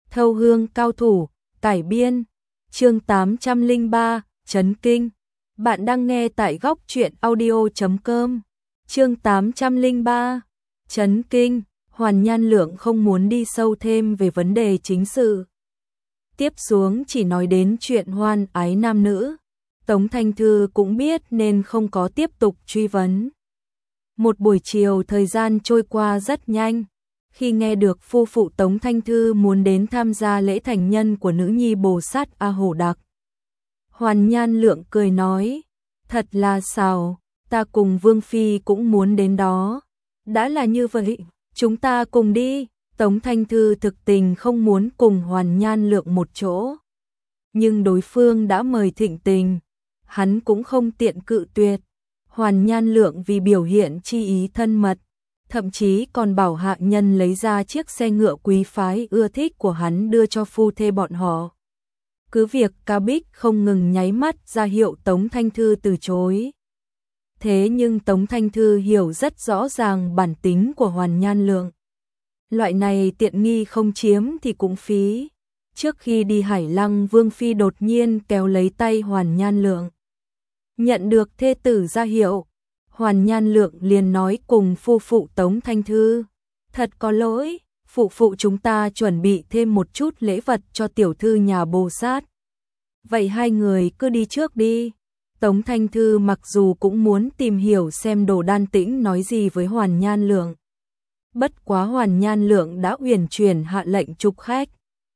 Thâu hương cao thủ, cải biên, chương 803, chấn kinh. Bạn đang nghe tại góc truyện audio.com. Chương 803, chấn kinh. Hoàn Nhan Lượng không muốn đi sâu thêm về vấn đề chính sự. Tiếp xuống chỉ nói đến chuyện hoan ái nam nữ. Tống Thanh Thư cũng biết nên không có tiếp tục truy vấn. Một buổi chiều thời gian trôi qua rất nhanh. Khi nghe được phu phụ Tống Thanh Thư muốn đến tham gia lễ thành nhân của nữ nhi Bồ Sát A Hổ Đặc, Hoàn Nhan Lượng cười nói, thật là xào, ta cùng Vương Phi cũng muốn đến đó. Đã là như vậy, chúng ta cùng đi. Tống Thanh Thư thực tình không muốn cùng Hoàn Nhan Lượng một chỗ. Nhưng đối phương đã mời thịnh tình, hắn cũng không tiện cự tuyệt. Hoàn Nhan Lượng vì biểu hiện chi ý thân mật, thậm chí còn bảo hạ nhân lấy ra chiếc xe ngựa quý phái ưa thích của hắn đưa cho phu thê bọn họ. Cứ việc Ca Bích không ngừng nháy mắt ra hiệu Tống Thanh Thư từ chối. Thế nhưng Tống Thanh Thư hiểu rất rõ ràng bản tính của Hoàn Nhan Lượng. Loại này tiện nghi không chiếm thì cũng phí. Trước khi đi Hải Lăng, Vương Phi đột nhiên kéo lấy tay Hoàn Nhan Lượng. Nhận được thê tử ra hiệu, Hoàn Nhan Lượng liền nói cùng phu phụ Tống Thanh Thư, thật có lỗi, phụ chúng ta chuẩn bị thêm một chút lễ vật cho tiểu thư nhà Bồ Sát. Vậy hai người cứ đi trước đi. Tống Thanh Thư mặc dù cũng muốn tìm hiểu xem Đồ Đan Tĩnh nói gì với Hoàn Nhan Lượng. Bất quá Hoàn Nhan Lượng đã uyển chuyển hạ lệnh chụp khách.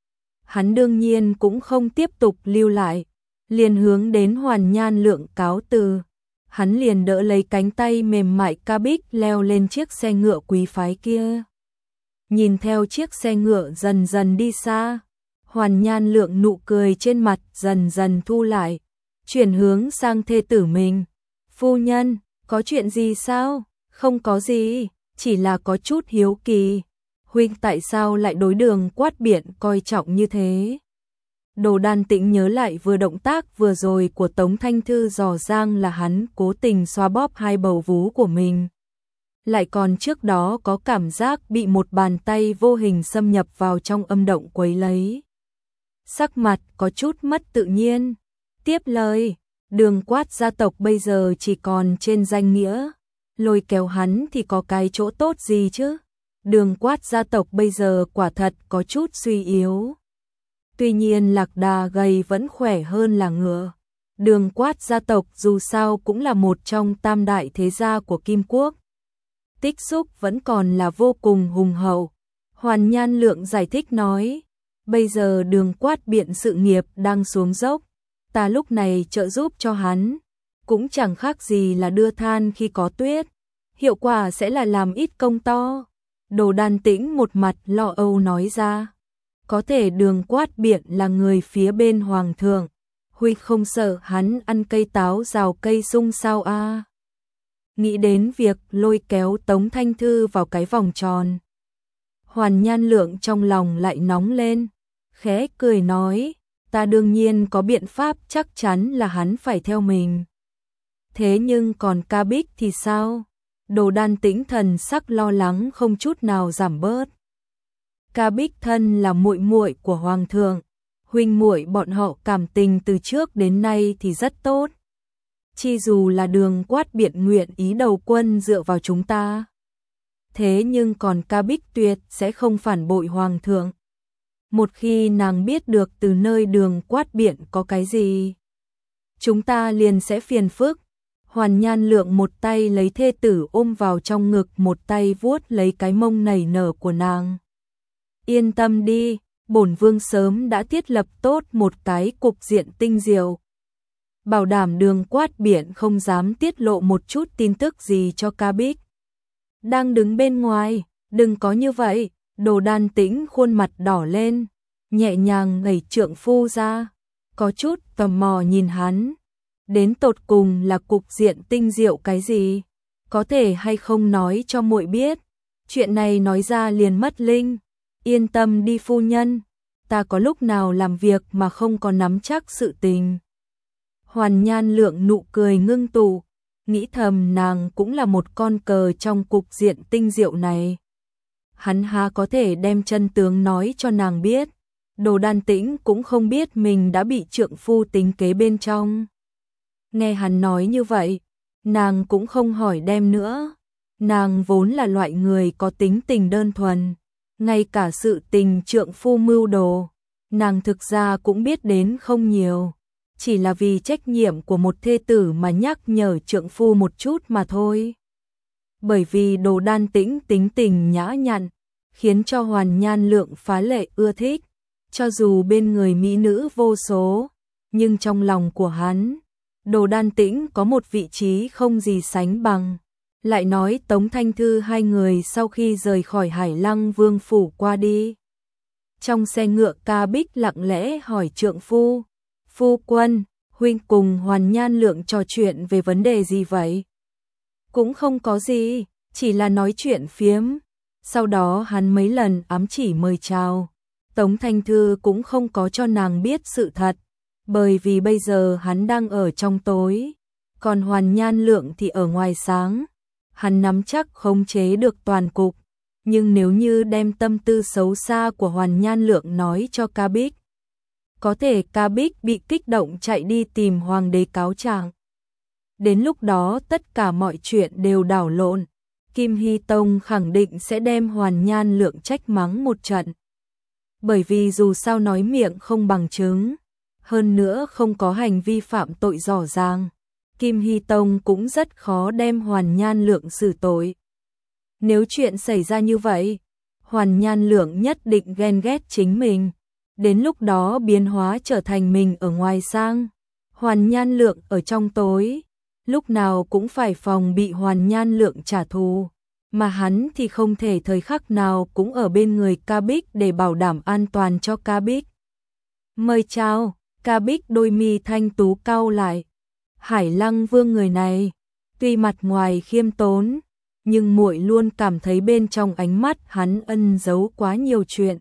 Hắn đương nhiên cũng không tiếp tục lưu lại, liền hướng đến Hoàn Nhan Lượng cáo từ. Hắn liền đỡ lấy cánh tay mềm mại Ca Bích leo lên chiếc xe ngựa quý phái kia. Nhìn theo chiếc xe ngựa dần dần đi xa, Hoàn Nhan Lượng nụ cười trên mặt dần dần thu lại, chuyển hướng sang thê tử mình. Phu nhân, có chuyện gì sao? Không có gì, chỉ là có chút hiếu kỳ. Huynh tại sao lại đối Đường Quát Biện coi trọng như thế? Đồ Đan Tĩnh nhớ lại vừa động tác vừa rồi của Tống Thanh Thư dò dang là hắn cố tình xoa bóp hai bầu vú của mình. Lại còn trước đó có cảm giác bị một bàn tay vô hình xâm nhập vào trong âm động quấy lấy. Sắc mặt có chút mất tự nhiên. Tiếp lời, Đường Quát gia tộc bây giờ chỉ còn trên danh nghĩa. Lôi kéo hắn thì có cái chỗ tốt gì chứ? Đường Quát gia tộc bây giờ quả thật có chút suy yếu. Tuy nhiên Lạc Đà gầy vẫn khỏe hơn là ngựa. Đường Quát gia tộc dù sao cũng là một trong tam đại thế gia của Kim Quốc. Tích xúc vẫn còn là vô cùng hùng hậu. Hoàn Nhan Lượng giải thích nói, bây giờ Đường Quát Biện sự nghiệp đang xuống dốc. Ta lúc này trợ giúp cho hắn, cũng chẳng khác gì là đưa than khi có tuyết. Hiệu quả sẽ là làm ít công to. Đồ Đan Tĩnh một mặt lo âu nói ra. Có thể Đường Quát Biện là người phía bên hoàng thượng, Huy không sợ hắn ăn cây táo rào cây sung sao a? Nghĩ đến việc lôi kéo Tống Thanh Thư vào cái vòng tròn, Hoàn Nhan Lượng trong lòng lại nóng lên, khẽ cười nói, ta đương nhiên có biện pháp, chắc chắn là hắn phải theo mình. Thế nhưng còn Ca Bích thì sao? Đồ Đan Tĩnh thần sắc lo lắng không chút nào giảm bớt. Ca Bích thân là muội muội của hoàng thượng, huynh muội bọn họ cảm tình từ trước đến nay thì rất tốt. Chi dù là Đường Quát Biện nguyện ý đầu quân dựa vào chúng ta, thế nhưng còn Ca Bích tuyệt sẽ không phản bội hoàng thượng. Một khi nàng biết được từ nơi Đường Quát Biện có cái gì, chúng ta liền sẽ phiền phức. Hoàn Nhan Lượng một tay lấy thê tử ôm vào trong ngực, một tay vuốt lấy cái mông nảy nở của nàng. Yên tâm đi, bổn vương sớm đã thiết lập tốt một cái cục diện tinh diệu, bảo đảm Đường Quát Biện không dám tiết lộ một chút tin tức gì cho Ca Bích. Đang đứng bên ngoài, đừng có như vậy. Đồ Đan Tĩnh khuôn mặt đỏ lên, nhẹ nhàng đẩy trượng phu ra, có chút tò mò nhìn hắn. Đến tột cùng là cục diện tinh diệu cái gì? Có thể hay không nói cho muội biết? Chuyện này nói ra liền mất linh. Yên tâm đi phu nhân, ta có lúc nào làm việc mà không có nắm chắc sự tình. Hoàn Nhan Lượng nụ cười ngưng tụ, nghĩ thầm nàng cũng là một con cờ trong cục diện tinh diệu này. Hắn há có thể đem chân tướng nói cho nàng biết. Đồ Đan Tĩnh cũng không biết mình đã bị trượng phu tính kế bên trong. Nghe hắn nói như vậy, nàng cũng không hỏi đem nữa. Nàng vốn là loại người có tính tình đơn thuần, ngay cả sự tình trượng phu mưu đồ, nàng thực ra cũng biết đến không nhiều, chỉ là vì trách nhiệm của một thê tử mà nhắc nhở trượng phu một chút mà thôi. Bởi vì Đồ Đan Tĩnh tính tình nhã nhặn, khiến cho Hoàn Nhan Lượng phá lệ ưa thích, cho dù bên người mỹ nữ vô số, nhưng trong lòng của hắn, Đồ Đan Tĩnh có một vị trí không gì sánh bằng. Lại nói Tống Thanh Thư hai người sau khi rời khỏi Hải Lăng Vương phủ qua đi. Trong xe ngựa, Ca Bích lặng lẽ hỏi trượng phu, phu quân, huynh cùng Hoàn Nhan Lượng trò chuyện về vấn đề gì vậy? Cũng không có gì, chỉ là nói chuyện phiếm. Sau đó hắn mấy lần ám chỉ mời chào. Tống Thanh Thư cũng không có cho nàng biết sự thật, bởi vì bây giờ hắn đang ở trong tối, còn Hoàn Nhan Lượng thì ở ngoài sáng. Hắn nắm chắc khống chế được toàn cục, nhưng nếu như đem tâm tư xấu xa của Hoàn Nhan Lượng nói cho Ca Bích, có thể Ca Bích bị kích động chạy đi tìm hoàng đế cáo trạng. Đến lúc đó tất cả mọi chuyện đều đảo lộn, Kim Hy Tông khẳng định sẽ đem Hoàn Nhan Lượng trách mắng một trận. Bởi vì dù sao nói miệng không bằng chứng, hơn nữa không có hành vi phạm tội rõ ràng, Kim Hy Tông cũng rất khó đem Hoàn Nhan Lượng xử tội. Nếu chuyện xảy ra như vậy, Hoàn Nhan Lượng nhất định ghen ghét chính mình, đến lúc đó biến hóa trở thành mình ở ngoài sang, Hoàn Nhan Lượng ở trong tối, lúc nào cũng phải phòng bị Hoàn Nhan Lượng trả thù, mà hắn thì không thể thời khắc nào cũng ở bên người Ca Bích để bảo đảm an toàn cho Ca Bích. Mời chào, Ca Bích đôi mi thanh tú cau lại. Hải Lăng Vương người này, tuy mặt ngoài khiêm tốn, nhưng muội luôn cảm thấy bên trong ánh mắt hắn ẩn giấu quá nhiều chuyện.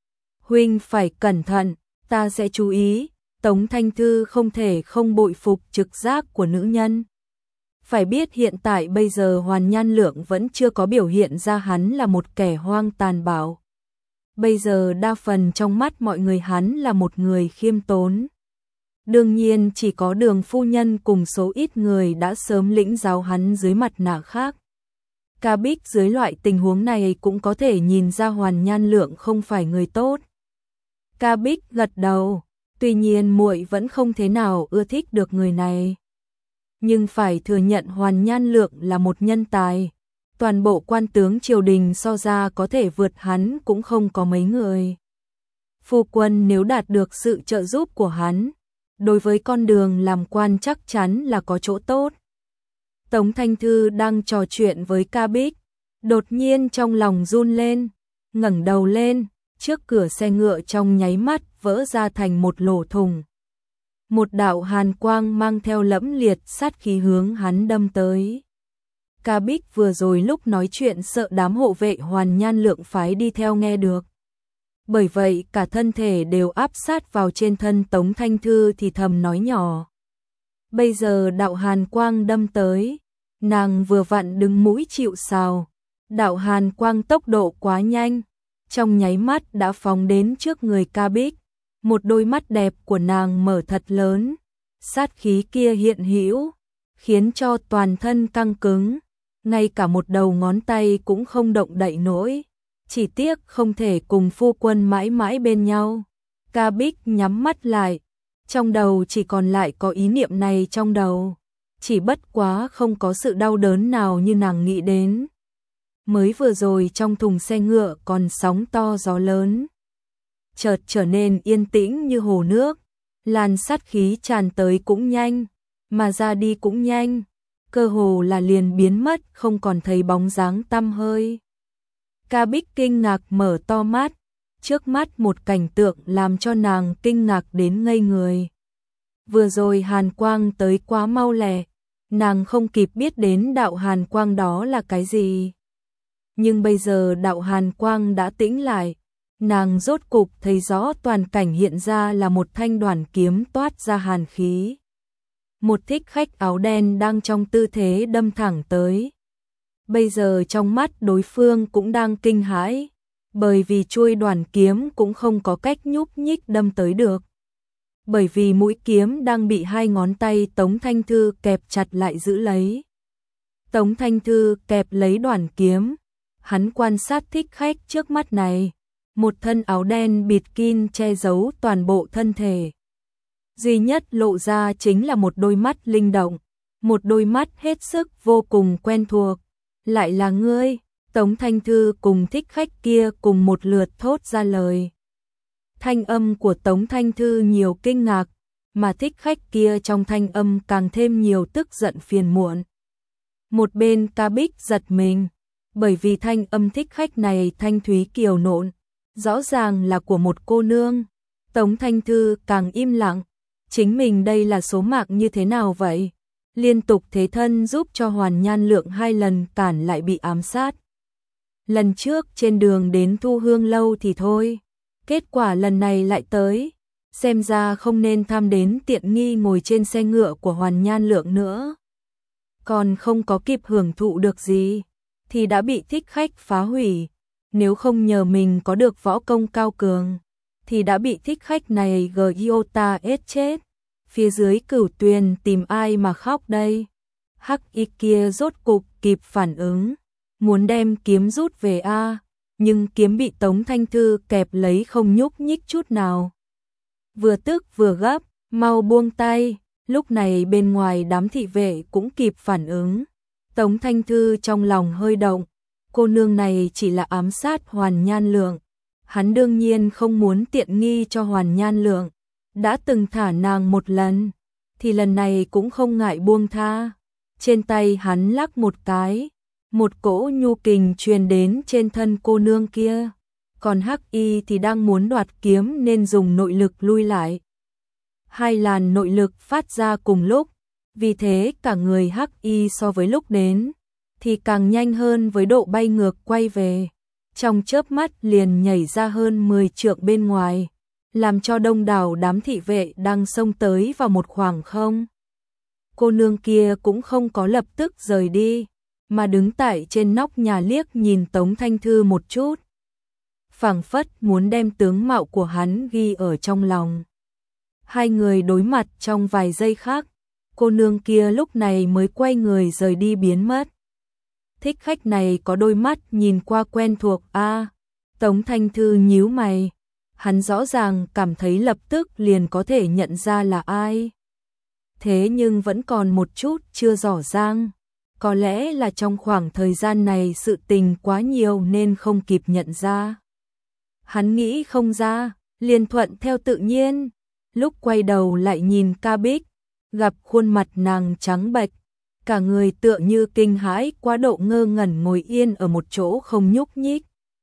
Huynh phải cẩn thận, ta sẽ chú ý. Tống Thanh Thư không thể không bội phục trực giác của nữ nhân. Phải biết hiện tại bây giờ Hoàn Nhan Lượng vẫn chưa có biểu hiện ra hắn là một kẻ hoang tàn bạo. Bây giờ đa phần trong mắt mọi người hắn là một người khiêm tốn. Đương nhiên chỉ có Đường phu nhân cùng số ít người đã sớm lĩnh giáo hắn dưới mặt nạ khác. Ca Bích dưới loại tình huống này cũng có thể nhìn ra Hoàn Nhan Lượng không phải người tốt. Ca Bích gật đầu, tuy nhiên muội vẫn không thế nào ưa thích được người này. Nhưng phải thừa nhận Hoàn Nhan Lượng là một nhân tài. Toàn bộ quan tướng triều đình so ra có thể vượt hắn cũng không có mấy người. Phu quân nếu đạt được sự trợ giúp của hắn, đối với con đường làm quan chắc chắn là có chỗ tốt. Tống Thanh Thư đang trò chuyện với Ca Bích, đột nhiên trong lòng run lên, ngẩng đầu lên, trước cửa xe ngựa trong nháy mắt vỡ ra thành một lỗ thủng. Một đạo hàn quang mang theo lẫm liệt sát khí hướng hắn đâm tới. Ca Bích vừa rồi lúc nói chuyện sợ đám hộ vệ Hoàn Nhan Lượng phái đi theo nghe được. Bởi vậy cả thân thể đều áp sát vào trên thân Tống Thanh Thư thì thầm nói nhỏ. Bây giờ đạo hàn quang đâm tới, nàng vừa vặn đứng mũi chịu sào. Đạo hàn quang tốc độ quá nhanh, trong nháy mắt đã phóng đến trước người Ca Bích. Một đôi mắt đẹp của nàng mở thật lớn, sát khí kia hiện hữu, khiến cho toàn thân căng cứng, ngay cả một đầu ngón tay cũng không động đậy nổi. Chỉ tiếc không thể cùng phu quân mãi mãi bên nhau. Ca Bích nhắm mắt lại, trong đầu chỉ còn lại có ý niệm này trong đầu. Chỉ bất quá không có sự đau đớn nào như nàng nghĩ đến. Mới vừa rồi trong thùng xe ngựa còn sóng to gió lớn, chợt trở nên yên tĩnh như hồ nước, làn sát khí tràn tới cũng nhanh, mà ra đi cũng nhanh, cơ hồ là liền biến mất không còn thấy bóng dáng tăm hơi. Ca Bích kinh ngạc mở to mắt, trước mắt một cảnh tượng làm cho nàng kinh ngạc đến ngây người. Vừa rồi hàn quang tới quá mau lẹ, nàng không kịp biết đến đạo hàn quang đó là cái gì. Nhưng bây giờ đạo hàn quang đã tĩnh lại, nàng rốt cục thấy rõ toàn cảnh hiện ra là một thanh đoản kiếm toát ra hàn khí. Một thích khách áo đen đang trong tư thế đâm thẳng tới. Bây giờ trong mắt đối phương cũng đang kinh hãi, bởi vì chuôi đoàn kiếm cũng không có cách nhúc nhích đâm tới được. Bởi vì mũi kiếm đang bị hai ngón tay Tống Thanh Thư kẹp chặt lại giữ lấy. Tống Thanh Thư kẹp lấy đoàn kiếm, hắn quan sát thích khách trước mắt này, một thân áo đen bịt kín che giấu toàn bộ thân thể. Duy nhất lộ ra chính là một đôi mắt linh động, một đôi mắt hết sức vô cùng quen thuộc. Lại là ngươi, Tống Thanh Thư cùng thích khách kia cùng một lượt thốt ra lời. Thanh âm của Tống Thanh Thư nhiều kinh ngạc, mà thích khách kia trong thanh âm càng thêm nhiều tức giận phiền muộn. Một bên Ca Bích giật mình, bởi vì thanh âm thích khách này thanh thúy kiều nộn, rõ ràng là của một cô nương. Tống Thanh Thư càng im lặng, chính mình đây là số mạc như thế nào vậy? Liên tục thế thân giúp cho Hoàn Nhan Lượng 2 lần cản lại bị ám sát. Lần trước trên đường đến Thu Hương lâu thì thôi, kết quả lần này lại tới, xem ra không nên tham đến tiện nghi ngồi trên xe ngựa của Hoàn Nhan Lượng nữa. Còn không có kịp hưởng thụ được gì, thì đã bị thích khách phá hủy, nếu không nhờ mình có được võ công cao cường, thì đã bị thích khách này Giota ết chết. Phía dưới Cửu Tuyền tìm ai mà khóc đây? Hắc Y kia rốt cục kịp phản ứng, muốn đem kiếm rút về a, nhưng kiếm bị Tống Thanh Thư kẹp lấy không nhúc nhích chút nào. Vừa tức vừa gấp, mau buông tay. Lúc này bên ngoài đám thị vệ cũng kịp phản ứng. Tống Thanh Thư trong lòng hơi động, cô nương này chỉ là ám sát Hoàn Nhan Lượng, hắn đương nhiên không muốn tiện nghi cho Hoàn Nhan Lượng. Đã từng thả nàng một lần, thì lần này cũng không ngại buông tha. Trên tay hắn lắc một cái, một cỗ nhu kình truyền đến trên thân cô nương kia. Còn Hắc Y thì đang muốn đoạt kiếm nên dùng nội lực lui lại. Hai làn nội lực phát ra cùng lúc, vì thế cả người Hắc Y so với lúc đến, thì càng nhanh hơn với độ bay ngược quay về. Trong chớp mắt liền nhảy ra hơn 10 trượng bên ngoài, làm cho đông đảo đám thị vệ đang xông tới vào một khoảng không. Cô nương kia cũng không có lập tức rời đi, mà đứng tại trên nóc nhà liếc nhìn Tống Thanh Thư một chút. Phảng phất muốn đem tướng mạo của hắn ghi ở trong lòng. Hai người đối mặt trong vài giây khác, cô nương kia lúc này mới quay người rời đi biến mất. Thích khách này có đôi mắt nhìn qua quen thuộc a. Tống Thanh Thư nhíu mày, hắn rõ ràng cảm thấy lập tức liền có thể nhận ra là ai. Thế nhưng vẫn còn một chút chưa rõ ràng, có lẽ là trong khoảng thời gian này sự tình quá nhiều nên không kịp nhận ra. Hắn nghĩ không ra, liền thuận theo tự nhiên, lúc quay đầu lại nhìn Ca Bích, gặp khuôn mặt nàng trắng bệch, cả người tựa như kinh hãi quá độ ngơ ngẩn ngồi yên ở một chỗ không nhúc nhích.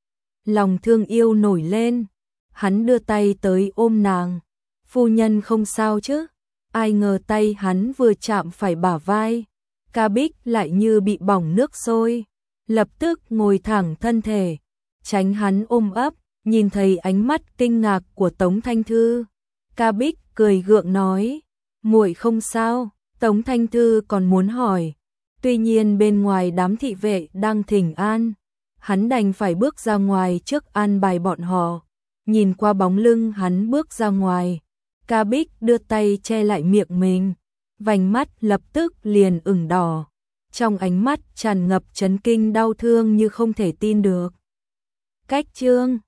Lòng thương yêu nổi lên, hắn đưa tay tới ôm nàng, phu nhân không sao chứ? Ai ngờ tay hắn vừa chạm phải bả vai, Ca Bích lại như bị bỏng nước sôi, lập tức ngồi thẳng thân thể, tránh hắn ôm ấp, nhìn thấy ánh mắt kinh ngạc của Tống Thanh Thư. Ca Bích cười gượng nói, muội không sao. Tống Thanh Thư còn muốn hỏi, tuy nhiên bên ngoài đám thị vệ đang thỉnh an, hắn đành phải bước ra ngoài trước an bài bọn họ. Nhìn qua bóng lưng hắn bước ra ngoài, Ca Bích đưa tay che lại miệng mình, vành mắt lập tức liền ửng đỏ, trong ánh mắt tràn ngập chấn kinh đau thương như không thể tin được. Cách chương